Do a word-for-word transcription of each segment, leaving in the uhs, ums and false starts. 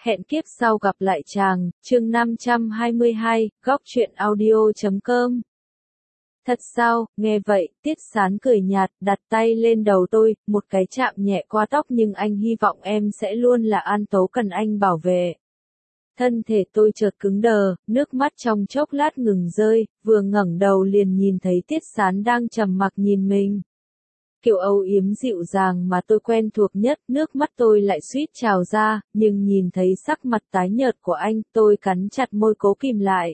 Hẹn kiếp sau gặp lại chàng, chương năm trăm hai mươi hai, góc truyện audio chấm com. Thật sao, nghe vậy, Tiết Sán cười nhạt, đặt tay lên đầu tôi, một cái chạm nhẹ qua tóc nhưng anh hy vọng em sẽ luôn là An Tố cần anh bảo vệ. Thân thể tôi chợt cứng đờ, nước mắt trong chốc lát ngừng rơi, vừa ngẩng đầu liền nhìn thấy Tiết Sán đang trầm mặc nhìn mình. Kiểu âu yếm dịu dàng mà tôi quen thuộc nhất, nước mắt tôi lại suýt trào ra, nhưng nhìn thấy sắc mặt tái nhợt của anh, tôi cắn chặt môi cố kìm lại.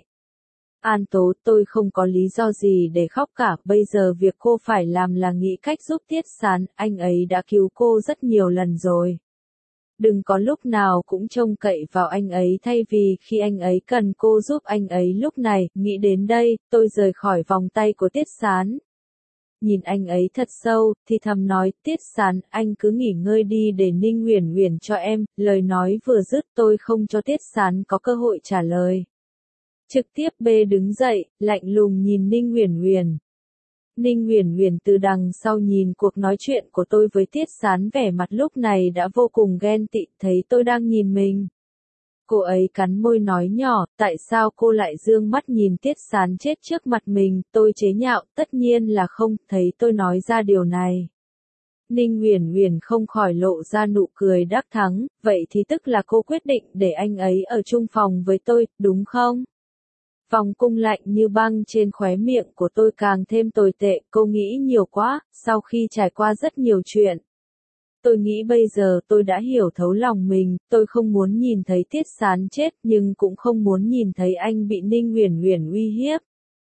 An Tố, tôi không có lý do gì để khóc cả, bây giờ việc cô phải làm là nghĩ cách giúp Tiết Sán, anh ấy đã cứu cô rất nhiều lần rồi. Đừng có lúc nào cũng trông cậy vào anh ấy thay vì khi anh ấy cần cô giúp anh ấy lúc này, nghĩ đến đây, tôi rời khỏi vòng tay của Tiết Sán. Nhìn anh ấy thật sâu, thì thầm nói, Tiết Sán, anh cứ nghỉ ngơi đi để Ninh Uyển Uyển cho em, lời nói vừa dứt tôi không cho Tiết Sán có cơ hội trả lời. Trực tiếp bê đứng dậy, lạnh lùng nhìn Ninh Uyển Uyển. Ninh Uyển Uyển từ đằng sau nhìn cuộc nói chuyện của tôi với Tiết Sán, vẻ mặt lúc này đã vô cùng ghen tị, thấy tôi đang nhìn mình. Cô ấy cắn môi nói nhỏ, tại sao cô lại dương mắt nhìn Tiết Sán chết trước mặt mình, tôi chế nhạo, tất nhiên là không, thấy tôi nói ra điều này. Ninh Uyển Uyển không khỏi lộ ra nụ cười đắc thắng, vậy thì tức là cô quyết định để anh ấy ở chung phòng với tôi, đúng không? Vòng cung lạnh như băng trên khóe miệng của tôi càng thêm tồi tệ, cô nghĩ nhiều quá, sau khi trải qua rất nhiều chuyện. Tôi nghĩ bây giờ tôi đã hiểu thấu lòng mình, tôi không muốn nhìn thấy Tiết Sán chết nhưng cũng không muốn nhìn thấy anh bị Ninh Uyển Uyển uy hiếp.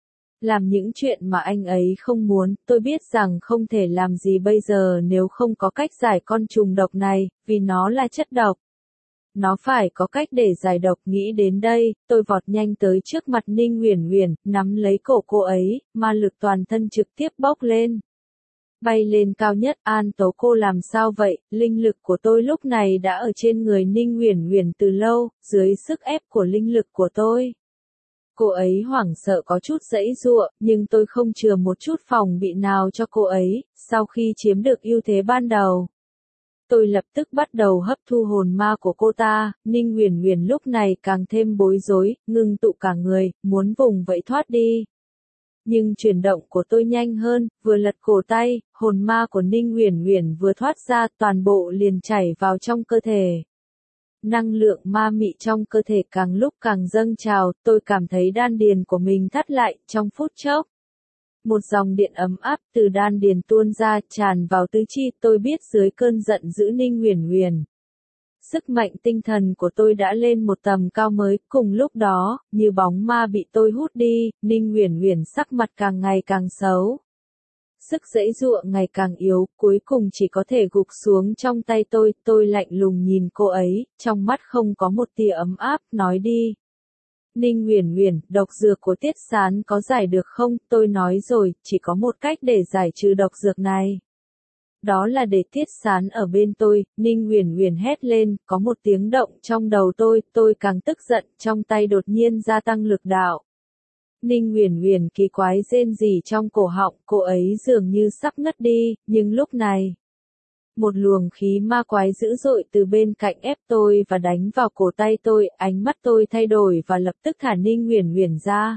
Làm những chuyện mà anh ấy không muốn, tôi biết rằng không thể làm gì bây giờ nếu không có cách giải con trùng độc này, vì nó là chất độc. Nó phải có cách để giải độc, nghĩ đến đây, tôi vọt nhanh tới trước mặt Ninh Uyển Uyển, nắm lấy cổ cô ấy, ma lực toàn thân trực tiếp bốc lên. Bay lên cao nhất, An Tố cô làm sao vậy, linh lực của tôi lúc này đã ở trên người Ninh Uyển Uyển từ lâu, dưới sức ép của linh lực của tôi. Cô ấy hoảng sợ có chút giãy giụa, nhưng tôi không chừa một chút phòng bị nào cho cô ấy, sau khi chiếm được ưu thế ban đầu. Tôi lập tức bắt đầu hấp thu hồn ma của cô ta, Ninh Uyển Uyển lúc này càng thêm bối rối, ngưng tụ cả người, muốn vùng vẫy thoát đi. Nhưng chuyển động của tôi nhanh hơn, vừa lật cổ tay, hồn ma của Ninh Uyển Uyển vừa thoát ra, toàn bộ liền chảy vào trong cơ thể. Năng lượng ma mị trong cơ thể càng lúc càng dâng trào, tôi cảm thấy đan điền của mình thắt lại, trong phút chốc. Một dòng điện ấm áp từ đan điền tuôn ra, tràn vào tứ chi, tôi biết dưới cơn giận dữ Ninh Uyển Uyển. Sức mạnh tinh thần của tôi đã lên một tầm cao mới, cùng lúc đó, như bóng ma bị tôi hút đi, Ninh Uyển Uyển sắc mặt càng ngày càng xấu. Sức giãy giụa ngày càng yếu, cuối cùng chỉ có thể gục xuống trong tay tôi, tôi lạnh lùng nhìn cô ấy, trong mắt không có một tia ấm áp, nói đi. Ninh Uyển Uyển, độc dược của Tiết Sán có giải được không? Tôi nói rồi, chỉ có một cách để giải trừ độc dược này. Đó là để Tiết Sán ở bên tôi, Ninh Uyển Uyển hét lên, có một tiếng động trong đầu tôi, tôi càng tức giận, trong tay đột nhiên gia tăng lực đạo. Ninh Uyển Uyển kỳ quái rên rỉ trong cổ họng, cô ấy dường như sắp ngất đi, nhưng lúc này, một luồng khí ma quái dữ dội từ bên cạnh ép tôi và đánh vào cổ tay tôi, ánh mắt tôi thay đổi và lập tức thả Ninh Uyển Uyển ra.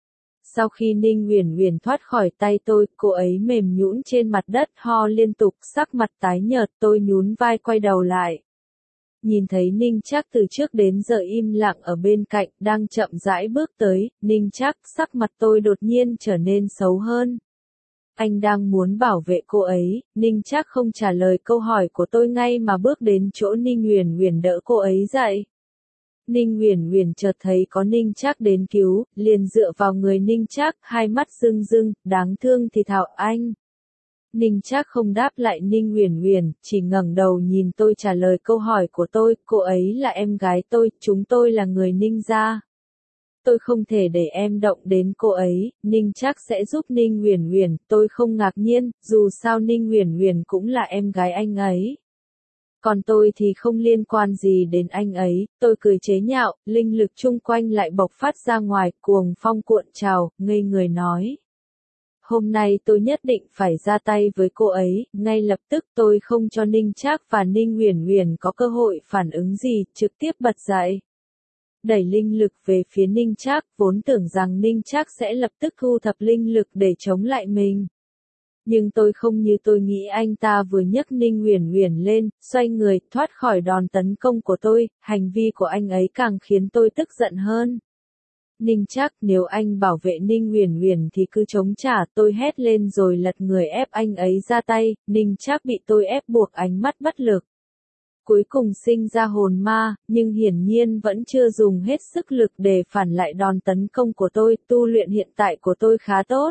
Sau khi Ninh Uyển Uyển thoát khỏi tay tôi, cô ấy mềm nhũn trên mặt đất, ho liên tục, sắc mặt tái nhợt, tôi nhún vai quay đầu lại. Nhìn thấy Ninh Trác từ trước đến giờ im lặng ở bên cạnh, đang chậm rãi bước tới, Ninh Trác, sắc mặt tôi đột nhiên trở nên xấu hơn. Anh đang muốn bảo vệ cô ấy, Ninh Trác không trả lời câu hỏi của tôi ngay mà bước đến chỗ Ninh Uyển Uyển đỡ cô ấy dậy. Ninh Uyển Uyển chợt thấy có Ninh Trác đến cứu, liền dựa vào người Ninh Trác, hai mắt rưng rưng, đáng thương thì thào anh. Ninh Trác không đáp lại Ninh Uyển Uyển, chỉ ngẩng đầu nhìn tôi trả lời câu hỏi của tôi, cô ấy là em gái tôi, chúng tôi là người Ninh gia. Tôi không thể để em động đến cô ấy, Ninh Trác sẽ giúp Ninh Uyển Uyển, tôi không ngạc nhiên, dù sao Ninh Uyển Uyển cũng là em gái anh ấy. Còn tôi thì không liên quan gì đến anh ấy, tôi cười chế nhạo, linh lực chung quanh lại bộc phát ra ngoài, cuồng phong cuộn trào, ngây người nói. hôm nay tôi nhất định phải ra tay với cô ấy, ngay lập tức tôi không cho Ninh Trác và Ninh Uyển Uyển có cơ hội phản ứng gì, trực tiếp bật dậy. Đẩy linh lực về phía Ninh Trác, vốn tưởng rằng Ninh Trác sẽ lập tức thu thập linh lực để chống lại mình. Nhưng tôi không như tôi nghĩ, anh ta vừa nhấc Ninh Uyển Uyển lên, xoay người, thoát khỏi đòn tấn công của tôi, hành vi của anh ấy càng khiến tôi tức giận hơn. Ninh Trác, nếu anh bảo vệ Ninh Uyển Uyển thì cứ chống trả, tôi hét lên rồi lật người ép anh ấy ra tay, Ninh Trác bị tôi ép buộc ánh mắt bất lực. Cuối cùng sinh ra hồn ma, nhưng hiển nhiên vẫn chưa dùng hết sức lực để phản lại đòn tấn công của tôi, tu luyện hiện tại của tôi khá tốt.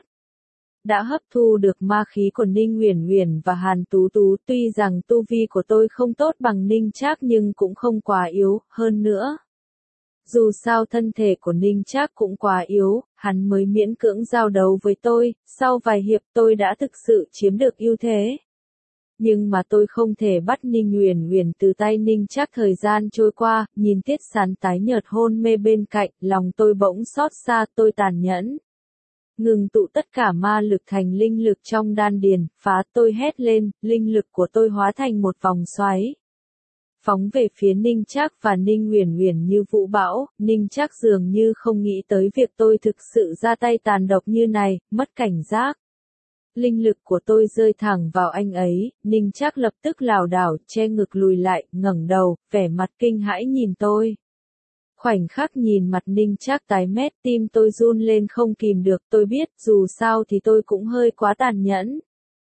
Đã hấp thu được ma khí của Ninh Uyển Uyển và Hàn Tú Tú, tuy rằng tu vi của tôi không tốt bằng Ninh Trác nhưng cũng không quá yếu, hơn nữa. Dù sao thân thể của Ninh Trác cũng quá yếu, hắn mới miễn cưỡng giao đấu với tôi, sau vài hiệp tôi đã thực sự chiếm được ưu thế. Nhưng mà tôi không thể bắt Ninh Uyển Uyển từ tay Ninh Trác. Thời gian trôi qua, nhìn Tiết Sán tái nhợt hôn mê bên cạnh, lòng tôi bỗng xót xa, tôi tàn nhẫn. Ngừng tụ tất cả ma lực thành linh lực trong đan điền, phá, tôi hét lên, linh lực của tôi hóa thành một vòng xoáy. Phóng về phía Ninh Trác và Ninh Uyển Uyển như vũ bão, Ninh Trác dường như không nghĩ tới việc tôi thực sự ra tay tàn độc như này, mất cảnh giác. Linh lực của tôi rơi thẳng vào anh ấy, Ninh Trác lập tức lảo đảo, che ngực lùi lại, ngẩng đầu, vẻ mặt kinh hãi nhìn tôi. Khoảnh khắc nhìn mặt Ninh Trác tái mét, tim tôi run lên không kìm được, tôi biết, dù sao thì tôi cũng hơi quá tàn nhẫn.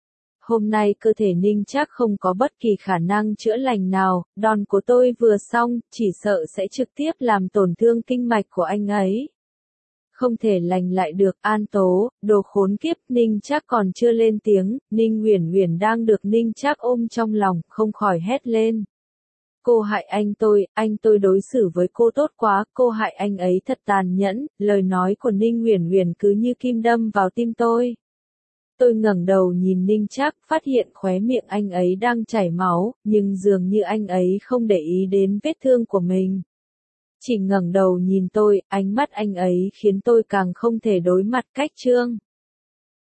Hôm nay cơ thể Ninh Trác không có bất kỳ khả năng chữa lành nào, đòn của tôi vừa xong, chỉ sợ sẽ trực tiếp làm tổn thương kinh mạch của anh ấy. Không thể lành lại được, An Tố, đồ khốn kiếp, Ninh Trác còn chưa lên tiếng, Ninh Uyển Uyển đang được Ninh Trác ôm trong lòng, không khỏi hét lên. Cô hại anh tôi, anh tôi đối xử với cô tốt quá, cô hại anh ấy thật tàn nhẫn, lời nói của Ninh Uyển Uyển cứ như kim đâm vào tim tôi. Tôi ngẩng đầu nhìn Ninh Trác, phát hiện khóe miệng anh ấy đang chảy máu, nhưng dường như anh ấy không để ý đến vết thương của mình. Chỉ ngẩng đầu nhìn tôi, ánh mắt anh ấy khiến tôi càng không thể đối mặt cách trương.